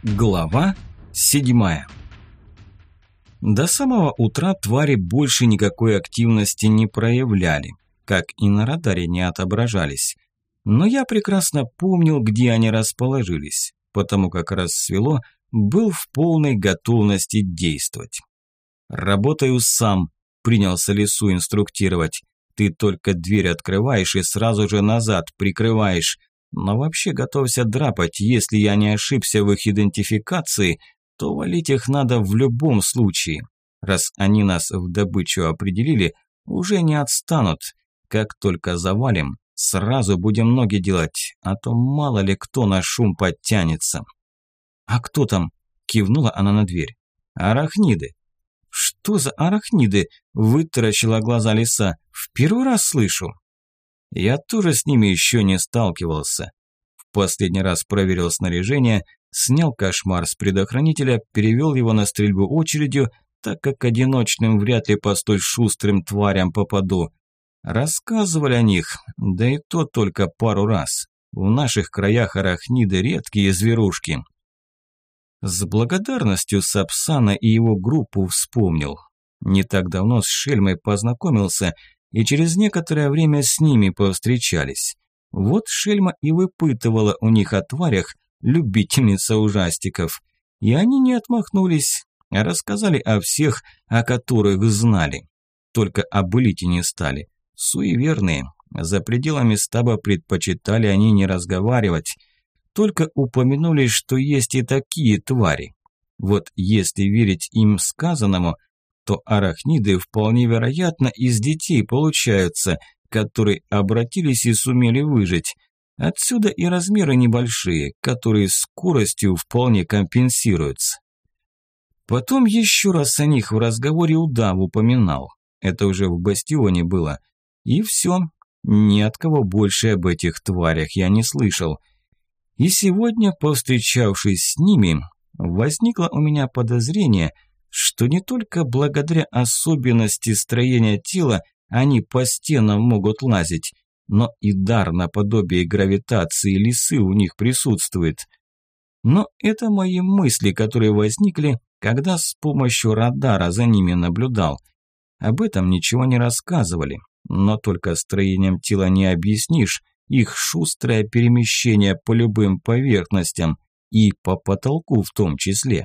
Глава 7. До самого утра твари больше никакой активности не проявляли, как и на радаре не отображались. Но я прекрасно помнил, где они расположились, потому как рассвело, был в полной готовности действовать. «Работаю сам», – принялся Лису инструктировать. «Ты только дверь открываешь и сразу же назад прикрываешь. Но вообще готовься драпать, если я не ошибся в их идентификации, то валить их надо в любом случае. Раз они нас в добычу определили, уже не отстанут. Как только завалим, сразу будем ноги делать, а то мало ли кто на шум подтянется». «А кто там?» – кивнула она на дверь. «Арахниды». «Что за арахниды?» – вытаращила глаза Лиса. «В первый раз слышу». Я тоже с ними еще не сталкивался. В последний раз проверил снаряжение, снял кошмар с предохранителя, перевел его на стрельбу очередью, так как одиночным вряд ли по столь шустрым тварям попаду. Рассказывали о них, да и то только пару раз. В наших краях арахниды редкие зверушки. С благодарностью Сапсана и его группу вспомнил. Не так давно с Шельмой познакомился и через некоторое время с ними повстречались. Вот Шельма и выпытывала у них о тварях, любительница ужастиков. И они не отмахнулись, а рассказали о всех, о которых знали. Только об элите не стали. Суеверные, за пределами стаба предпочитали они не разговаривать. Только упомянули, что есть и такие твари. Вот если верить им сказанному, то арахниды вполне вероятно из детей получаются, которые обратились и сумели выжить. Отсюда и размеры небольшие, которые скоростью вполне компенсируются. Потом еще раз о них в разговоре удав упоминал. Это уже в бастионе было. И все. Ни от кого больше об этих тварях я не слышал. И сегодня, повстречавшись с ними, возникло у меня подозрение, что не только благодаря особенности строения тела они по стенам могут лазить, но и дар наподобие гравитации лисы у них присутствует. Но это мои мысли, которые возникли, когда с помощью радара за ними наблюдал. Об этом ничего не рассказывали, но только строением тела не объяснишь их шустрое перемещение по любым поверхностям и по потолку в том числе.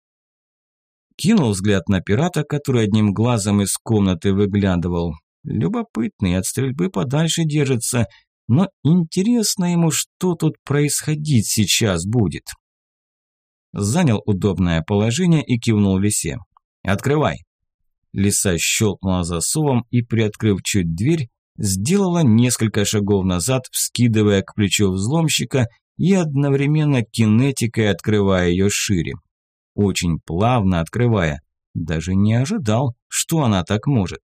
Кинул взгляд на пирата, который одним глазом из комнаты выглядывал. Любопытный, от стрельбы подальше держится, но интересно ему, что тут происходить сейчас будет. Занял удобное положение и кивнул Лисе. «Открывай». Лиса щелкнула засовом и, приоткрыв чуть дверь, сделала несколько шагов назад, вскидывая к плечу взломщика и одновременно кинетикой открывая ее шире. Очень плавно открывая. Даже не ожидал, что она так может.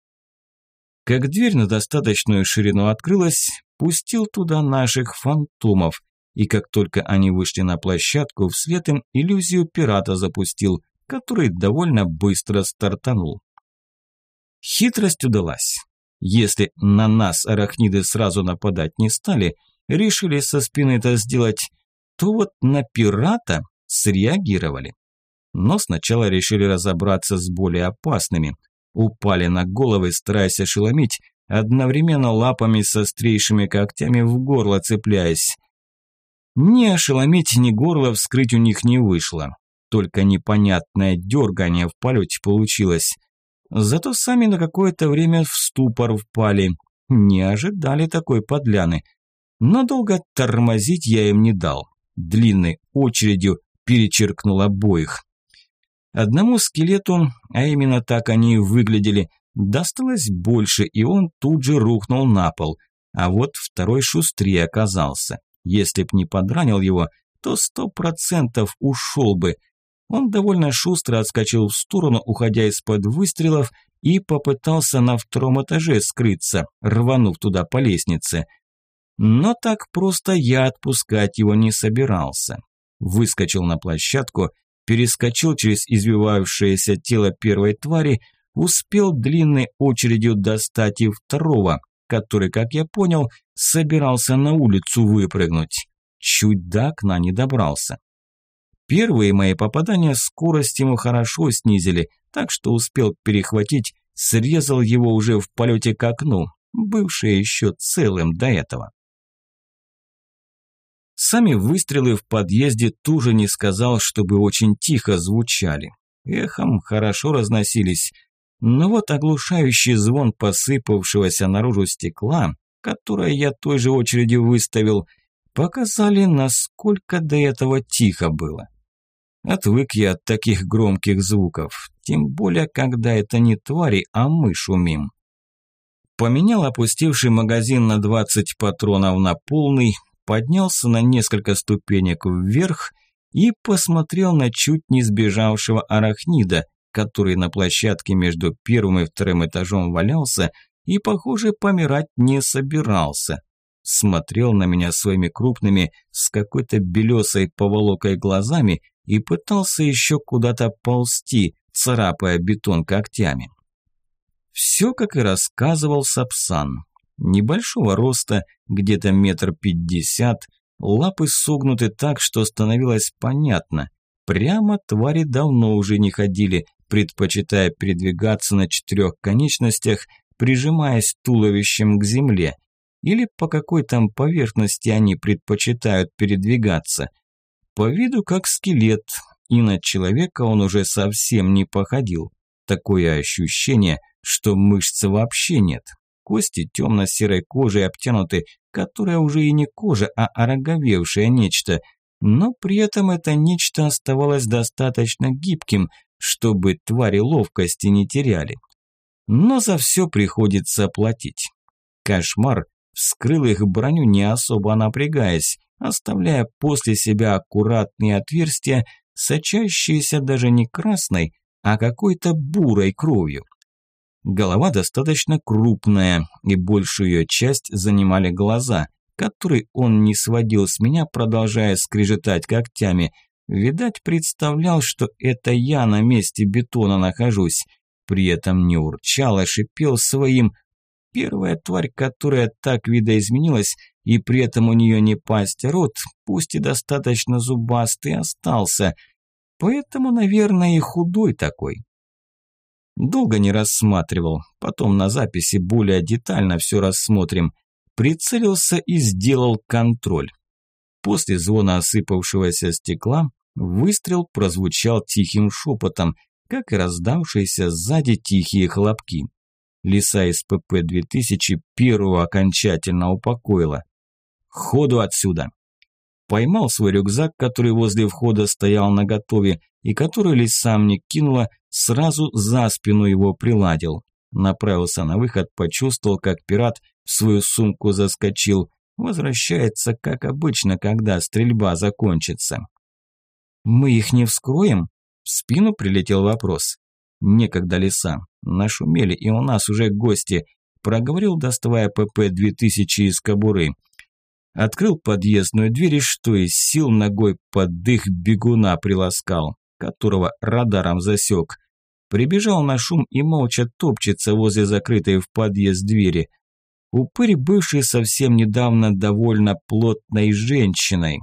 Как дверь на достаточную ширину открылась, пустил туда наших фантомов, и как только они вышли на площадку, вслед им иллюзию пирата запустил, который довольно быстро стартанул. Хитрость удалась. Если на нас арахниды сразу нападать не стали, решили со спины это сделать, то вот на пирата среагировали. Но сначала решили разобраться с более опасными. Упали на головы, стараясь ошеломить, одновременно лапами с острейшими когтями в горло цепляясь. Ни ошеломить, ни горло вскрыть у них не вышло. Только непонятное дергание в полете получилось. Зато сами на какое-то время в ступор впали. Не ожидали такой подляны. Но долго тормозить я им не дал. Длинной очередью перечеркнул обоих. Одному скелету, а именно так они и выглядели, досталось больше, и он тут же рухнул на пол. А вот второй шустрее оказался. Если б не подранил его, то 100% ушел бы. Он довольно шустро отскочил в сторону, уходя из-под выстрелов, и попытался на втором этаже скрыться, рванув туда по лестнице. Но так просто я отпускать его не собирался. Выскочил на площадку, перескочил через извивающееся тело первой твари, успел длинной очередью достать и второго, который, как я понял, собирался на улицу выпрыгнуть. Чуть до окна не добрался. Первые мои попадания скорость ему хорошо снизили, так что успел перехватить, срезал его уже в полете к окну, бывшее еще целым до этого. Сами выстрелы в подъезде тоже не сказал, чтобы очень тихо звучали. Эхом хорошо разносились, но вот оглушающий звон посыпавшегося наружу стекла, которое я той же очередью выставил, показали, насколько до этого тихо было. Отвык я от таких громких звуков, тем более, когда это не твари, а мы шумим. Поменял опустевший магазин на 20 патронов на полный, поднялся на несколько ступенек вверх и посмотрел на чуть не сбежавшего арахнида, который на площадке между первым и вторым этажом валялся и, похоже, помирать не собирался. Смотрел на меня своими крупными, с какой-то белесой поволокой глазами и пытался еще куда-то ползти, царапая бетон когтями. Все, как и рассказывал Сапсан. Небольшого роста, где-то 1,50 м, лапы согнуты так, что становилось понятно. Прямо твари давно уже не ходили, предпочитая передвигаться на 4 конечностях, прижимаясь туловищем к земле. Или по какой там поверхности они предпочитают передвигаться. По виду как скелет, и на человека он уже совсем не походил. Такое ощущение, что мышц вообще нет. Кости темно-серой кожей обтянуты, которая уже и не кожа, а ороговевшее нечто. Но при этом это нечто оставалось достаточно гибким, чтобы твари ловкости не теряли. Но за все приходится платить. Кошмар вскрыл их броню, не особо напрягаясь, оставляя после себя аккуратные отверстия, сочащиеся даже не красной, а какой-то бурой кровью. Голова достаточно крупная, и большую ее часть занимали глаза, которые он не сводил с меня, продолжая скрежетать когтями. Видать, представлял, что это я на месте бетона нахожусь. При этом не урчал, а шипел своим. Первая тварь, которая так видоизменилась, и при этом у нее не пасть, а рот, пусть и достаточно зубастый, остался. Поэтому, наверное, и худой такой. Долго не рассматривал, потом на записи более детально все рассмотрим. Прицелился и сделал контроль. После звона осыпавшегося стекла выстрел прозвучал тихим шепотом, как и раздавшиеся сзади тихие хлопки. Лиса из ПП-2000 первого окончательно упокоила. «Ходу отсюда!» Поймал свой рюкзак, который возле входа стоял наготове, и который лиса мне кинула, сразу за спину его приладил. Направился на выход, почувствовал, как пират в свою сумку заскочил. Возвращается, как обычно, когда стрельба закончится. «Мы их не вскроем?» В спину прилетел вопрос. «Некогда, лиса. Нашумели, и у нас уже гости», проговорил, доставая ПП-2000 из кобуры. Открыл подъездную дверь и что из сил ногой под дых бегуна приласкал, которого радаром засек. Прибежал на шум и молча топчется возле закрытой в подъезд двери. Упырь, бывший совсем недавно довольно плотной женщиной.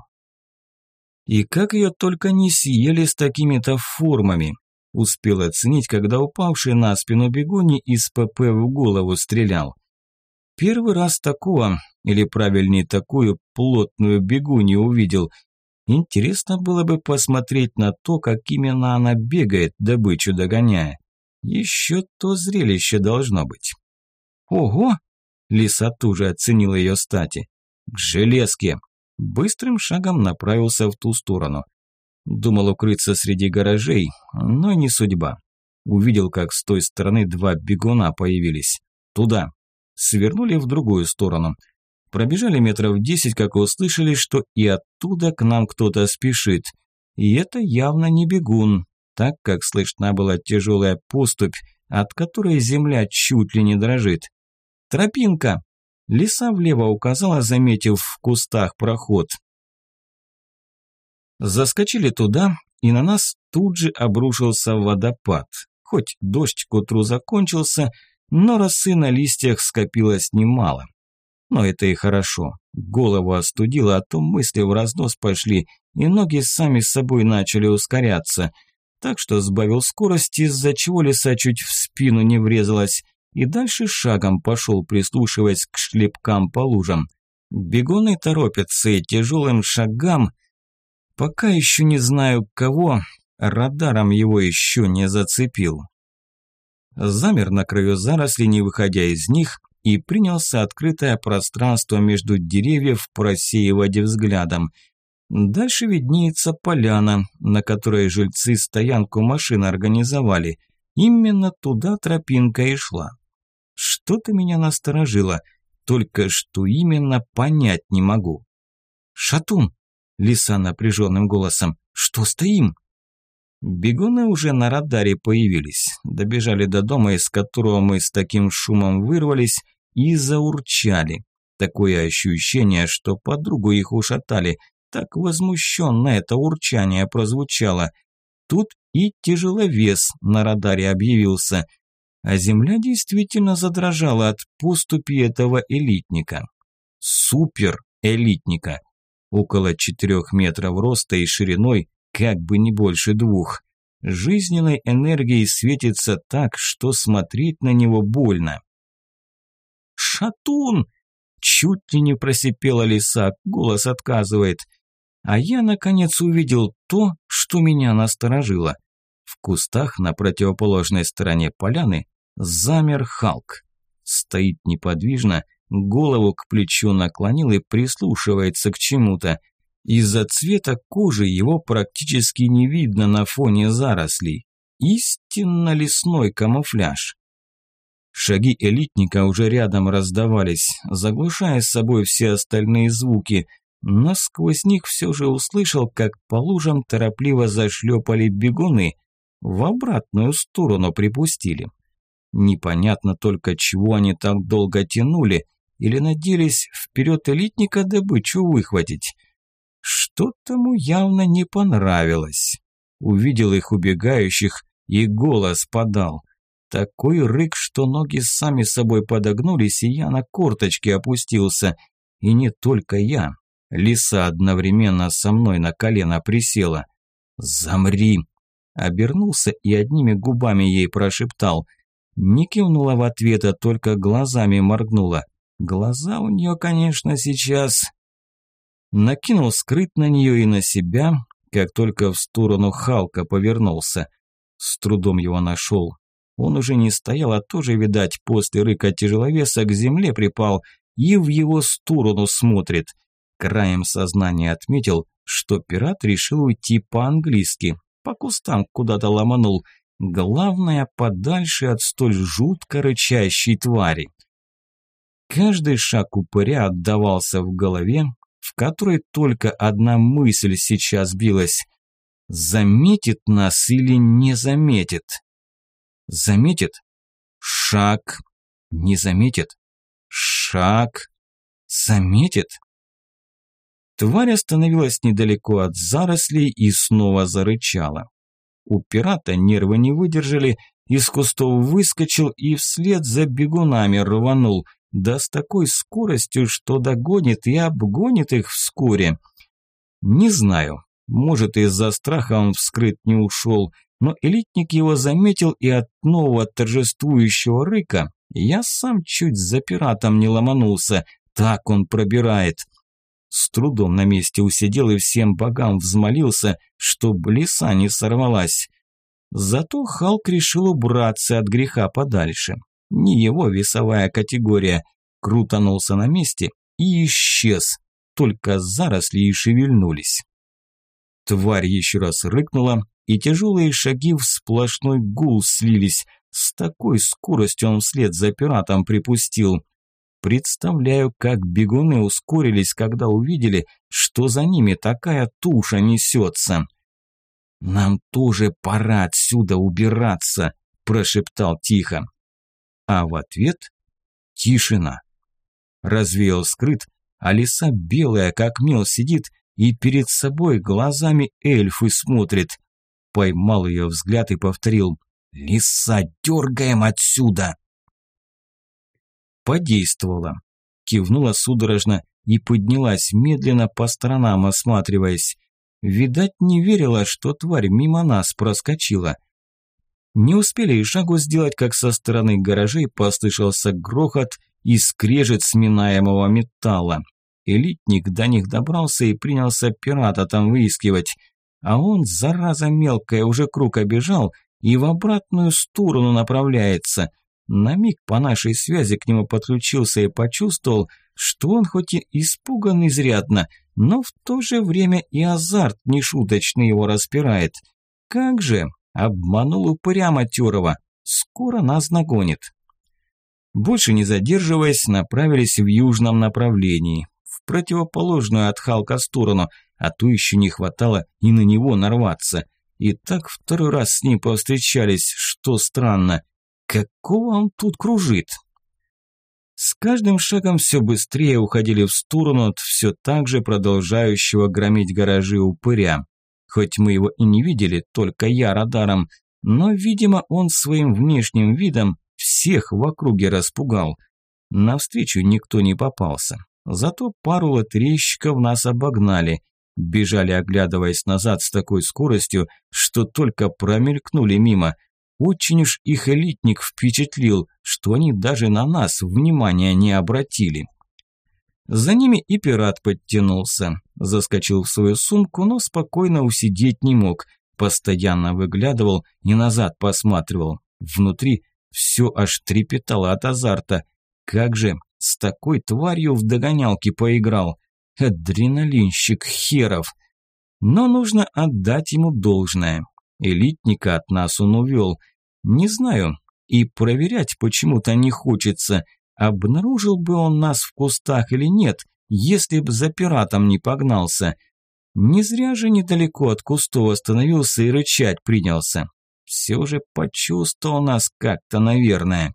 И как ее только не съели с такими-то формами. Успел оценить, когда упавший на спину бегуни из ПП в голову стрелял. Первый раз такого, или правильнее такую, плотную бегунью увидел. Интересно было бы посмотреть на то, как именно она бегает, добычу догоняя. Еще то зрелище должно быть. Ого! Лиса тоже оценила ее стати. К железке. Быстрым шагом направился в ту сторону. Думал укрыться среди гаражей, но не судьба. Увидел, как с той стороны 2 бегуна появились. Туда. Свернули в другую сторону. Пробежали метров 10, как услышали, что и оттуда к нам кто-то спешит. И это явно не бегун, так как слышна была тяжелая поступь, от которой земля чуть ли не дрожит. «Тропинка!» Лиса влево указала, заметив в кустах проход. Заскочили туда, и на нас тут же обрушился водопад. Хоть дождь к утру закончился, но росы на листьях скопилось немало. Но это и хорошо. Голову остудило, а то мысли в разнос пошли, и ноги сами собой начали ускоряться. Так что сбавил скорость, из-за чего лиса чуть в спину не врезалась, и дальше шагом пошел, прислушиваясь к шлепкам по лужам. Бегуны торопятся и тяжелым шагам, пока еще не знаю кого, радаром его еще не зацепил. Замер на краю зарослей, не выходя из них, и принялся открытое пространство между деревьев просеивать взглядом. Дальше виднеется поляна, на которой жильцы стоянку машин организовали. Именно туда тропинка и шла. Что-то меня насторожило, только что именно понять не могу. «Шатун!» – лиса напряженным голосом. «Что стоим?» Бегуны уже на радаре появились, добежали до дома, из которого мы с таким шумом вырвались, и заурчали. Такое ощущение, что подругу их ушатали, так возмущенно это урчание прозвучало. Тут и тяжеловес на радаре объявился, а земля действительно задрожала от поступи этого элитника. Супер-элитника. Около 4 метров роста и шириной, как бы не больше 2. Жизненной энергией светится так, что смотреть на него больно. «Шатун!» Чуть ли не просипела лиса, голос отказывает. А я, наконец, увидел то, что меня насторожило. В кустах на противоположной стороне поляны замер Халк. Стоит неподвижно, голову к плечу наклонил и прислушивается к чему-то. Из-за цвета кожи его практически не видно на фоне зарослей. Истинно лесной камуфляж. Шаги элитника уже рядом раздавались, заглушая с собой все остальные звуки, но сквозь них все же услышал, как по лужам торопливо зашлепали бегуны, в обратную сторону припустили. Непонятно только, чего они так долго тянули, или надеялись вперед элитника добычу выхватить. Что тому явно не понравилось. Увидел их убегающих и голос подал. Такой рык, что ноги сами собой подогнулись, и я на корточки опустился. И не только я. Лиса одновременно со мной на колено присела. «Замри!» Обернулся и одними губами ей прошептал. Не кивнула в ответ, а только глазами моргнула. Глаза у нее, конечно, сейчас... Накинул скрыт на нее и на себя, как только в сторону Халка повернулся. С трудом его нашел. Он уже не стоял, а тоже, видать, после рыка тяжеловеса к земле припал и в его сторону смотрит. Краем сознания отметил, что пират решил уйти по-английски, по кустам куда-то ломанул. Главное, подальше от столь жутко рычащей твари. Каждый шаг упыря отдавался в голове, в которой только одна мысль сейчас билась. Заметит нас или не заметит? Заметит? Шаг. Не заметит? Шаг. Заметит? Тварь остановилась недалеко от зарослей и снова зарычала. У пирата нервы не выдержали, из кустов выскочил и вслед за бегунами рванул, да с такой скоростью, что догонит и обгонит их вскоре. Не знаю, может, из-за страха он вскрыт не ушел, но элитник его заметил, и от нового торжествующего рыка я сам чуть за пиратом не ломанулся, так он пробирает. С трудом на месте усидел и всем богам взмолился, чтоб лиса не сорвалась. Зато Халк решил убраться от греха подальше. Не его весовая категория. Крутанулся на месте и исчез. Только заросли и шевельнулись. Тварь еще раз рыкнула, и тяжелые шаги в сплошной гул слились. С такой скоростью он вслед за пиратом припустил. Представляю, как бегуны ускорились, когда увидели, что за ними такая туша несется. «Нам тоже пора отсюда убираться», – прошептал тихо. А в ответ – тишина. Развеял скрыт, а лиса белая, как мел, сидит и перед собой глазами эльфы смотрит. Поймал ее взгляд и повторил: «Лиса, дергаем отсюда!» Подействовала. Кивнула судорожно и поднялась медленно, по сторонам осматриваясь. Видать, не верила, что тварь мимо нас проскочила. Не успели и шагу сделать, как со стороны гаражей послышался грохот и скрежет сминаемого металла. Элитник до них добрался и принялся пирата там выискивать. А он, зараза мелкая, уже круг обежал и в обратную сторону направляется. На миг по нашей связи к нему подключился и почувствовал, что он хоть и испуган изрядно, но в то же время и азарт нешуточный его распирает. Как же, обманул упыря матерого, скоро нас нагонит. Больше не задерживаясь, направились в южном направлении, в противоположную от Халка сторону, а то еще не хватало и на него нарваться. И так второй раз с ним повстречались, что странно. Какого он тут кружит? С каждым шагом все быстрее уходили в сторону от все так же продолжающего громить гаражи упыря. Хоть мы его и не видели, только я радаром, но, видимо, он своим внешним видом всех в округе распугал. Навстречу никто не попался. Зато пару лотерейщиков нас обогнали. Бежали, оглядываясь назад с такой скоростью, что только промелькнули мимо. Очень уж их элитник впечатлил, что они даже на нас внимания не обратили. За ними и пират подтянулся. Заскочил в свою сумку, но спокойно усидеть не мог. Постоянно выглядывал и назад посматривал. Внутри все аж трепетало от азарта. Как же с такой тварью в догонялки поиграл. Адреналинщик херов. Но нужно отдать ему должное. Элитника от нас он увел. Не знаю, и проверять почему-то не хочется, обнаружил бы он нас в кустах или нет, если б за пиратом не погнался. Не зря же недалеко от кустов остановился и рычать принялся. Все же почувствовал нас как-то, наверное.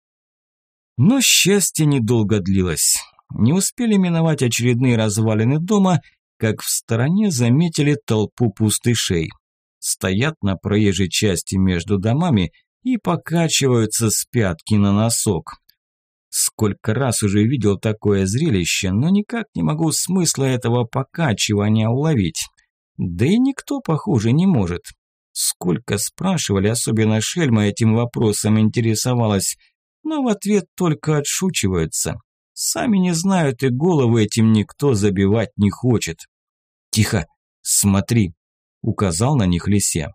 Но счастье недолго длилось. Не успели миновать очередные развалины дома, как в стороне заметили толпу пустышей. Стоят на проезжей части между домами и покачиваются с пятки на носок. Сколько раз уже видел такое зрелище, но никак не могу смысла этого покачивания уловить. Да и никто, похоже, не может. Сколько спрашивали, особенно Шельма этим вопросом интересовалась, но в ответ только отшучиваются. Сами не знают и головы этим никто забивать не хочет. «Тихо, смотри», – указал на них Лисе.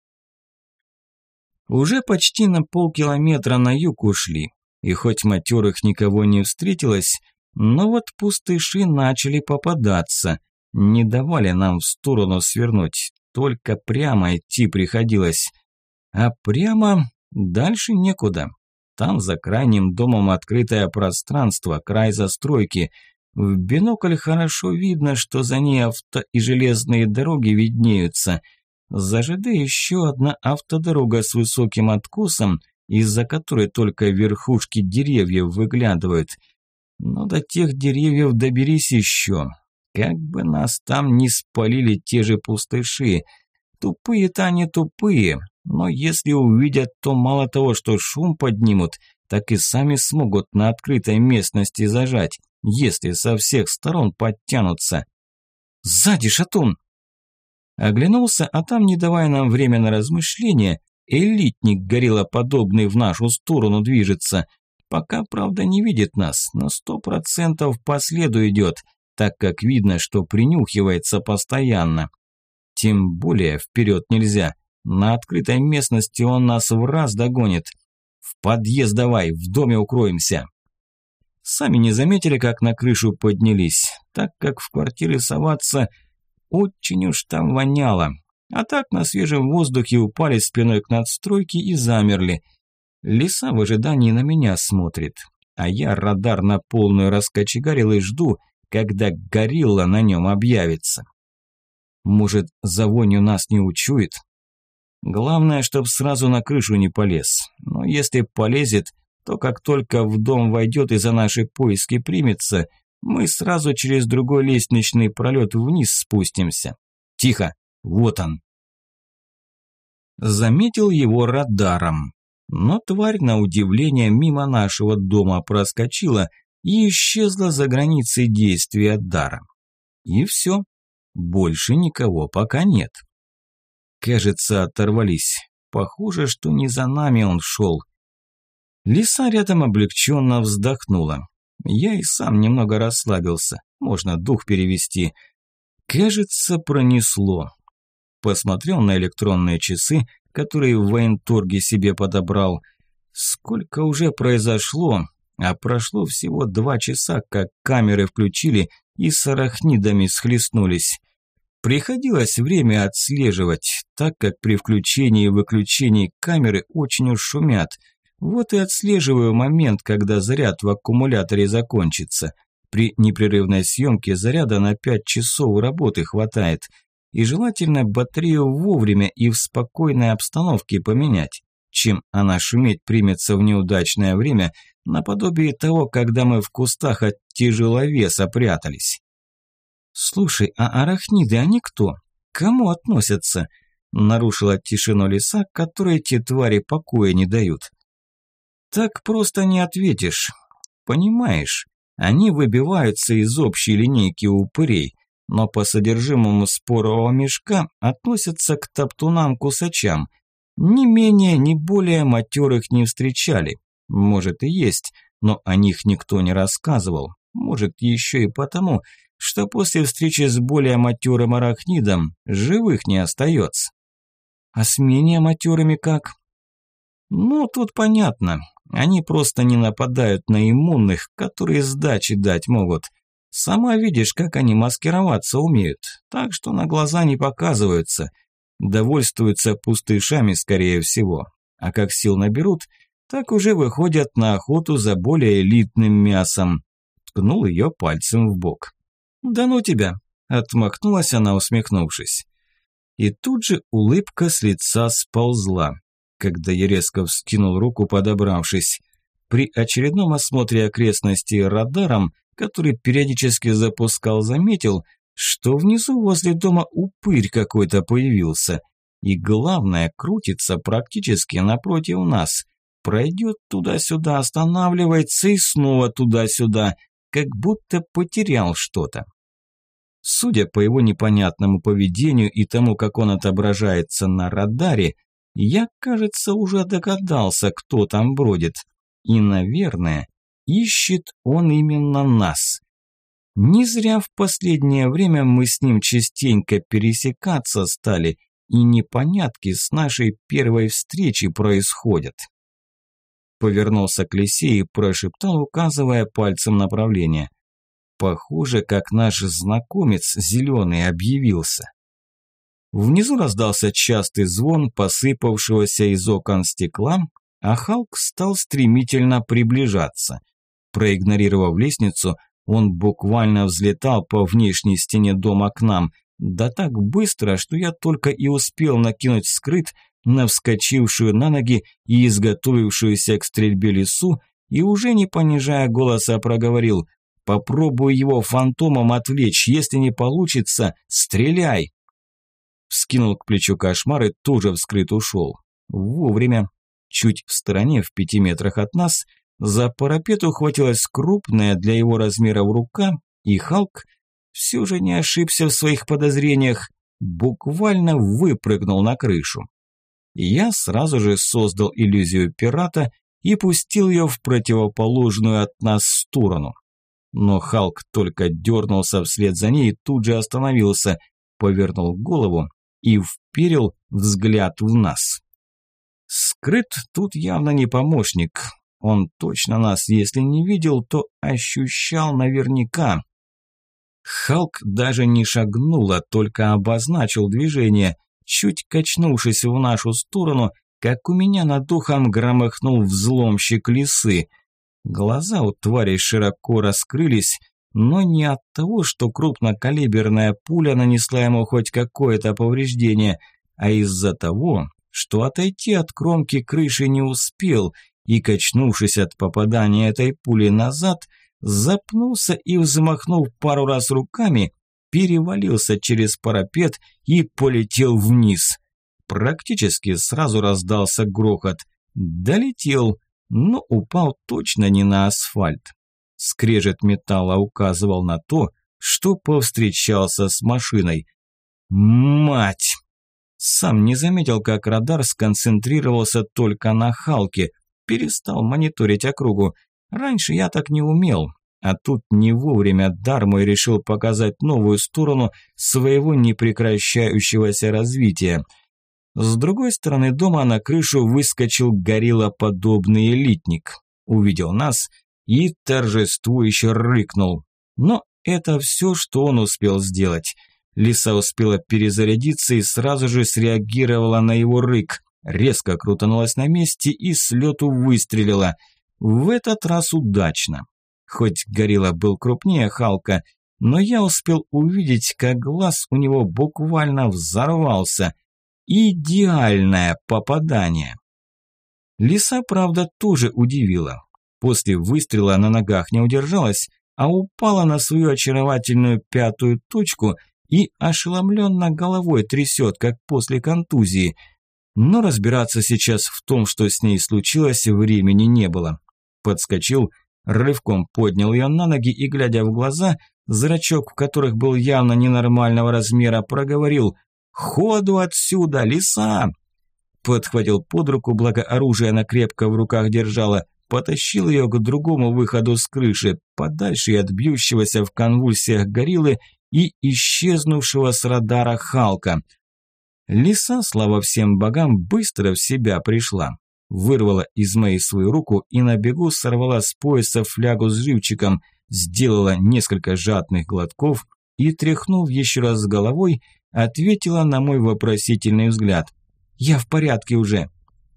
Уже почти на полкилометра на юг ушли, и хоть матерых никого не встретилось, но вот пустыши начали попадаться, не давали нам в сторону свернуть, только прямо идти приходилось. А прямо дальше некуда. Там за крайним домом открытое пространство, край застройки. В бинокль хорошо видно, что за ней авто и железные дороги виднеются. За ЖД еще одна автодорога с высоким откосом, из-за которой только верхушки деревьев выглядывают. Но до тех деревьев доберись еще. Как бы нас там не спалили те же пустыши. Тупые-то они тупые, но если увидят, то мало того, что шум поднимут, так и сами смогут на открытой местности зажать, если со всех сторон подтянутся. «Сзади, Шатун!» Оглянулся, а там, не давая нам время на размышления, элитник гориллоподобный в нашу сторону движется. Пока, правда, не видит нас, но 100% по следу идет, так как видно, что принюхивается постоянно. Тем более вперед нельзя. На открытой местности он нас в раз догонит. В подъезд давай, в доме укроемся. Сами не заметили, как на крышу поднялись, так как в квартире соваться очень уж там воняло. А так на свежем воздухе упали спиной к надстройке и замерли. Лиса в ожидании на меня смотрит, а я радар на полную раскочегарил и жду, когда горилла на нем объявится. Может, за вонью нас не учует? Главное, чтоб сразу на крышу не полез. Но если полезет, то как только в дом войдет и за наши поиски примется, мы сразу через другой лестничный пролет вниз спустимся. Тихо, вот он. Заметил его радаром. Но тварь, на удивление, мимо нашего дома проскочила и исчезла за границей действия дара. И все. Больше никого пока нет. Кажется, оторвались. Похоже, что не за нами он шел. Лиса рядом облегченно вздохнула. Я и сам немного расслабился. Можно дух перевести. Кажется, пронесло. Посмотрел на электронные часы, которые в военторге себе подобрал. Сколько уже произошло, а прошло всего 2 часа, как камеры включили и с арахнидами схлестнулись. Приходилось время отслеживать, так как при включении и выключении камеры очень уж шумят. Вот и отслеживаю момент, когда заряд в аккумуляторе закончится. При непрерывной съемке заряда на 5 часов работы хватает. И желательно батарею вовремя и в спокойной обстановке поменять, чем она шуметь примется в неудачное время, наподобие того, когда мы в кустах от тяжеловеса прятались. «Слушай, а арахниды они кто? К кому относятся?» Нарушила тишину лиса, которой те твари покоя не дают. «Так просто не ответишь. Понимаешь, они выбиваются из общей линейки упырей, но по содержимому спорового мешка относятся к топтунам-кусачам. Ни менее, ни более матерых не встречали. Может и есть, но о них никто не рассказывал. Может еще и потому, что после встречи с более матерым арахнидом живых не остается. А с менее матерыми как? Ну, тут понятно. Они просто не нападают на иммунных, которые сдачи дать могут. Сама видишь, как они маскироваться умеют, так что на глаза не показываются. Довольствуются пустышами, скорее всего. А как сил наберут, так уже выходят на охоту за более элитным мясом. Ткнул ее пальцем в бок. «Да ну тебя!» – отмахнулась она, усмехнувшись. И тут же улыбка с лица сползла, когда я резко вскинул руку, подобравшись. При очередном осмотре окрестностей радаром, который периодически запускал, заметил, что внизу возле дома упырь какой-то появился. И главное, крутится практически напротив нас. Пройдет туда-сюда, останавливается и снова туда-сюда, как будто потерял что-то. Судя по его непонятному поведению и тому, как он отображается на радаре, я, кажется, уже догадался, кто там бродит. И, наверное, ищет он именно нас. Не зря в последнее время мы с ним частенько пересекаться стали, и непонятки с нашей первой встречи происходят. Повернулся к лисе и прошептал, указывая пальцем направление. Похоже, как наш знакомец зеленый объявился. Внизу раздался частый звон посыпавшегося из окон стекла, а Халк стал стремительно приближаться. Проигнорировав лестницу, он буквально взлетал по внешней стене дома к нам, да так быстро, что я только и успел накинуть скрыт на вскочившую на ноги и изготовившуюся к стрельбе лису, и уже не понижая голоса проговорил: «Попробуй его фантомом отвлечь, если не получится, стреляй!» Вскинул к плечу кошмар и тоже вскрыт ушел. Вовремя. Чуть в стороне, в 5 метрах от нас, за парапет ухватилась крупная для его размеров рука, и Халк все же не ошибся в своих подозрениях, буквально выпрыгнул на крышу. Я сразу же создал иллюзию пирата и пустил ее в противоположную от нас сторону. Но Халк только дернулся вслед за ней и тут же остановился, повернул голову и вперил взгляд в нас. Скрыт тут явно не помощник. Он точно нас, если не видел, то ощущал наверняка. Халк даже не шагнул, а только обозначил движение, чуть качнувшись в нашу сторону, как у меня над духом громыхнул взломщик лисы. Глаза у твари широко раскрылись, но не от того, что крупнокалиберная пуля нанесла ему хоть какое-то повреждение, а из-за того, что отойти от кромки крыши не успел и, качнувшись от попадания этой пули назад, запнулся и, взмахнув пару раз руками, перевалился через парапет и полетел вниз. Практически сразу раздался грохот. Долетел, но упал точно не на асфальт. Скрежет металла указывал на то, что повстречался с машиной. Мать! Сам не заметил, как радар сконцентрировался только на Халке, перестал мониторить округу. Раньше я так не умел, а тут не вовремя дар мой решил показать новую сторону своего непрекращающегося развития. С другой стороны дома на крышу выскочил гориллоподобный элитник. Увидел нас и торжествующе рыкнул. Но это все, что он успел сделать. Лиса успела перезарядиться и сразу же среагировала на его рык. Резко крутанулась на месте и с лету выстрелила. В этот раз удачно. Хоть горилла был крупнее Халка, но я успел увидеть, как глаз у него буквально взорвался. Идеальное попадание. Лиса, правда, тоже удивила. После выстрела на ногах не удержалась, а упала на свою очаровательную пятую точку и ошеломленно головой трясет, как после контузии. Но разбираться сейчас в том, что с ней случилось, времени не было. Подскочил, рывком поднял ее на ноги и, глядя в глаза, зрачок в которых был явно ненормального размера, проговорил: «Ходу отсюда, лиса!» Подхватил под руку, благо оружие она крепко в руках держала, потащил ее к другому выходу с крыши, подальше от бьющегося в конвульсиях гориллы и исчезнувшего с радара Халка. Лиса, слава всем богам, быстро в себя пришла. Вырвала из моей свою руку и на бегу сорвала с пояса флягу с живчиком, сделала несколько жадных глотков и, тряхнув еще раз головой, ответила на мой вопросительный взгляд. «Я в порядке уже».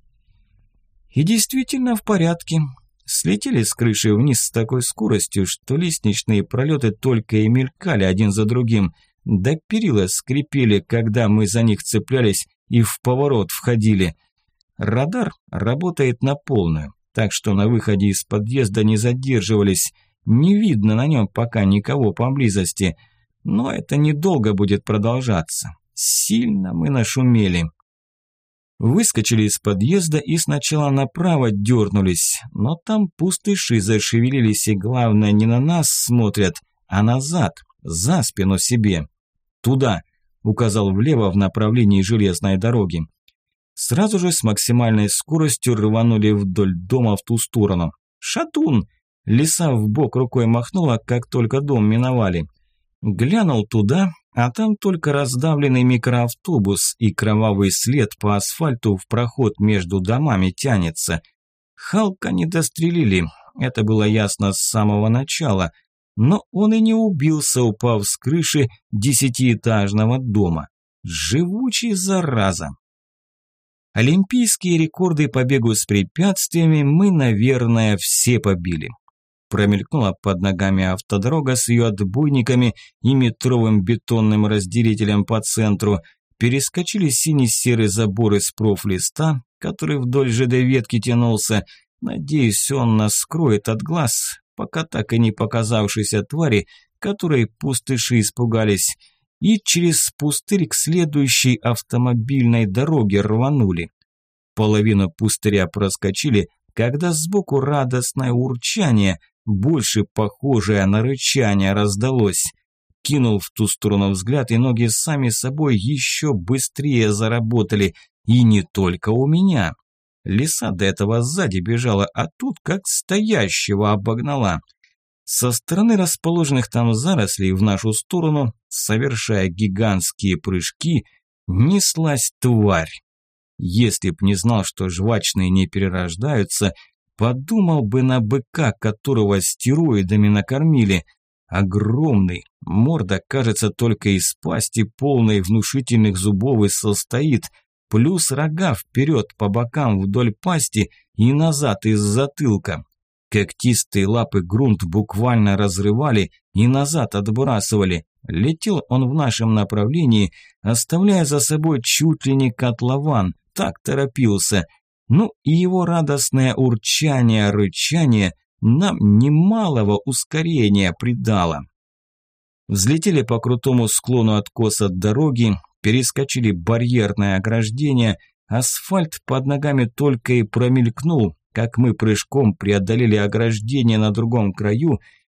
И действительно в порядке. Слетели с крыши вниз с такой скоростью, что лестничные пролеты только и мелькали один за другим, да перила скрипели, когда мы за них цеплялись и в поворот входили. Радар работает на полную, так что на выходе из подъезда не задерживались, не видно на нем пока никого поблизости, но это недолго будет продолжаться. Сильно мы нашумели. Выскочили из подъезда и сначала направо дернулись, но там пустыши зашевелились и, главное, не на нас смотрят, а назад, за спину себе. «Туда», – указал влево в направлении железной дороги. Сразу же с максимальной скоростью рванули вдоль дома в ту сторону. «Шатун!» – лиса вбок рукой махнула, как только дом миновали. Глянул туда, а там только раздавленный микроавтобус и кровавый след по асфальту в проход между домами тянется. Халка не дострелили, это было ясно с самого начала, но он и не убился, упав с крыши 10-этажного дома. Живучий зараза. Олимпийские рекорды по бегу с препятствиями мы, наверное, все побили. Промелькнула под ногами автодорога с ее отбойниками и метровым бетонным разделителем по центру. Перескочили синий-серый забор из профлиста, который вдоль ЖД-ветки тянулся. Надеюсь, он нас скроет от глаз, пока так и не показавшейся твари, которой пустыши испугались. И через пустырь к следующей автомобильной дороге рванули. Половину пустыря проскочили, когда сбоку радостное урчание, больше похожее на рычание, раздалось. Кинул в ту сторону взгляд, и ноги сами собой еще быстрее заработали. И не только у меня. Лиса до этого сзади бежала, а тут как стоящего обогнала. Со стороны расположенных там зарослей в нашу сторону, совершая гигантские прыжки, неслась тварь. Если б не знал, что жвачные не перерождаются, подумал бы на быка, которого стероидами накормили. Огромный, морда, кажется, только из пасти полной внушительных зубов и состоит, плюс рога вперед по бокам вдоль пасти и назад из затылка. Когтистые лапы грунт буквально разрывали и назад отбрасывали. Летел он в нашем направлении, оставляя за собой чуть ли не котлован, так торопился. Ну и его радостное урчание, рычание нам немалого ускорения придало. Взлетели по крутому склону откоса от дороги, перескочили барьерное ограждение, асфальт под ногами только и промелькнул, как мы прыжком преодолели ограждение на другом краю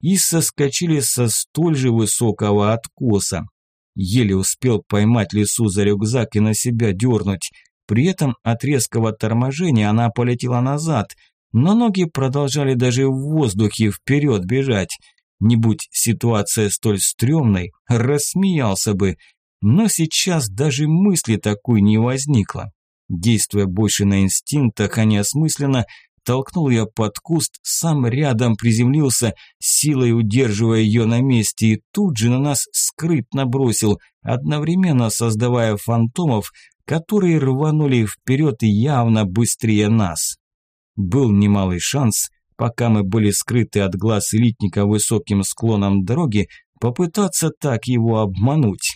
и соскочили со столь же высокого откоса. Еле успел поймать лису за рюкзак и на себя дернуть. При этом от резкого торможения она полетела назад, но ноги продолжали даже в воздухе вперед бежать. Не будь ситуация столь стрёмной, рассмеялся бы, но сейчас даже мысли такой не возникло. Действуя больше на инстинктах, а не осмысленно, толкнул ее под куст, сам рядом приземлился, силой удерживая ее на месте, и тут же на нас скрытно бросил, одновременно создавая фантомов, которые рванули вперед явно быстрее нас. Был немалый шанс, пока мы были скрыты от глаз элитника высоким склоном дороги, попытаться так его обмануть.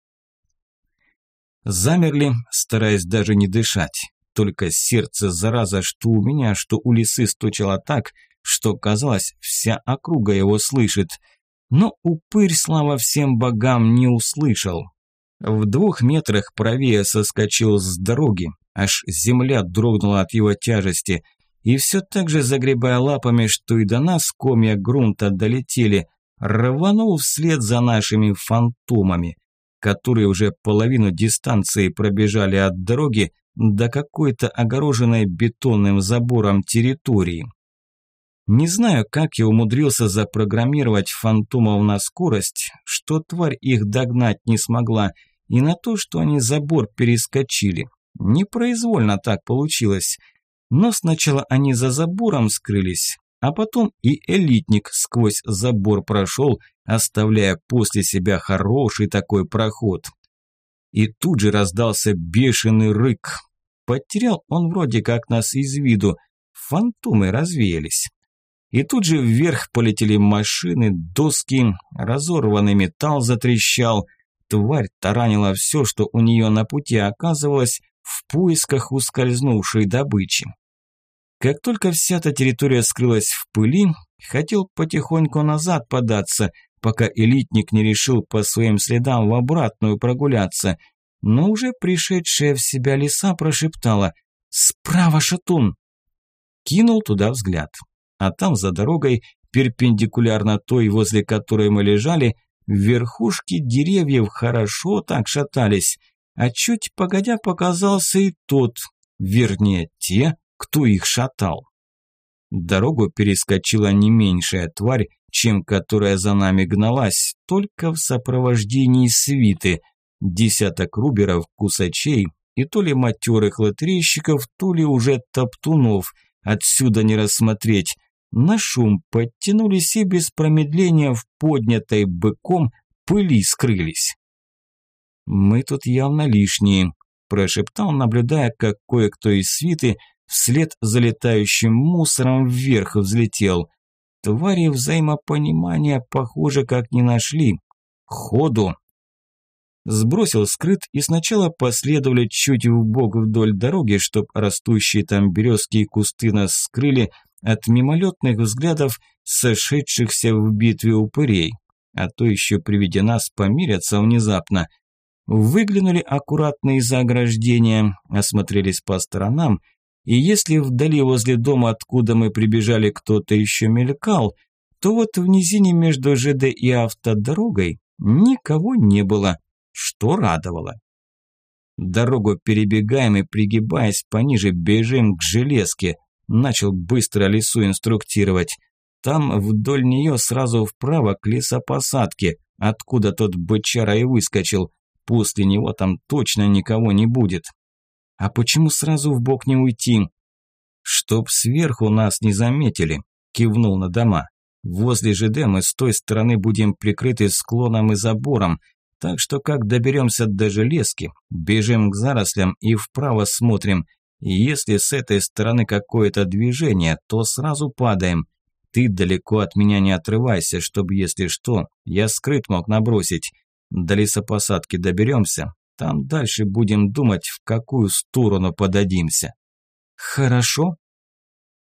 Замерли, стараясь даже не дышать. Только сердце, зараза, что у меня, что у лисы стучало так, что, казалось, вся округа его слышит. Но упырь, слава всем богам, не услышал. В 2 метрах правее соскочил с дороги, аж земля дрогнула от его тяжести, и все так же, загребая лапами, что и до нас комья грунта долетели, рванул вслед за нашими фантомами, которые уже половину дистанции пробежали от дороги до какой-то огороженной бетонным забором территории. Не знаю, как я умудрился запрограммировать фантомов на скорость, что тварь их догнать не смогла, и на то, что они забор перескочили. Непроизвольно так получилось. Но сначала они за забором скрылись, а потом и элитник сквозь забор прошел, оставляя после себя хороший такой проход. И тут же раздался бешеный рык. Потерял он вроде как нас из виду, фантомы развеялись. И тут же вверх полетели машины, доски, разорванный металл затрещал. Тварь таранила все, что у нее на пути оказывалось, в поисках ускользнувшей добычи. Как только вся эта территория скрылась в пыли, хотел потихоньку назад податься, пока элитник не решил по своим следам в обратную прогуляться, но уже пришедшая в себя лиса прошептала: «Справа шатун!» Кинул туда взгляд, а там за дорогой, перпендикулярно той, возле которой мы лежали, верхушки деревьев хорошо так шатались, а чуть погодя показался и тот, вернее те, кто их шатал. Дорогу перескочила не меньшая тварь, чем которая за нами гналась, только в сопровождении свиты, 10 руберов, кусачей и то ли матерых лотерейщиков, то ли уже топтунов, отсюда не рассмотреть. На шум подтянулись и без промедления в поднятой быком пыли скрылись. «Мы тут явно лишние», – прошептал, наблюдая, как кое-кто из свиты вслед за летающим мусором вверх взлетел. Твари взаимопонимания, похоже, как не нашли. Ходу. Сбросил скрыт, и сначала последовали чуть вбок вдоль дороги, чтоб растущие там березки и кусты нас скрыли от мимолетных взглядов сошедшихся в битве упырей, а то еще при виде нас помирятся внезапно. Выглянули аккуратно из-за ограждения, осмотрелись по сторонам, и если вдали возле дома, откуда мы прибежали, кто-то еще мелькал, то вот в низине между ЖД и автодорогой никого не было, что радовало. Дорогу перебегаем и, пригибаясь пониже, бежим к железке. Начал быстро лесу инструктировать. Там вдоль нее сразу вправо к лесопосадке, откуда тот бычара и выскочил. После него там точно никого не будет. А почему сразу вбок не уйти? Чтоб сверху нас не заметили, кивнул на дома. Возле ЖД мы с той стороны будем прикрыты склоном и забором, так что как доберемся до железки, бежим к зарослям и вправо смотрим. И если с этой стороны какое-то движение, то сразу падаем. Ты далеко от меня не отрывайся, чтобы, если что, я скрыт мог набросить. До лесопосадки доберемся, там дальше будем думать, в какую сторону подадимся. Хорошо,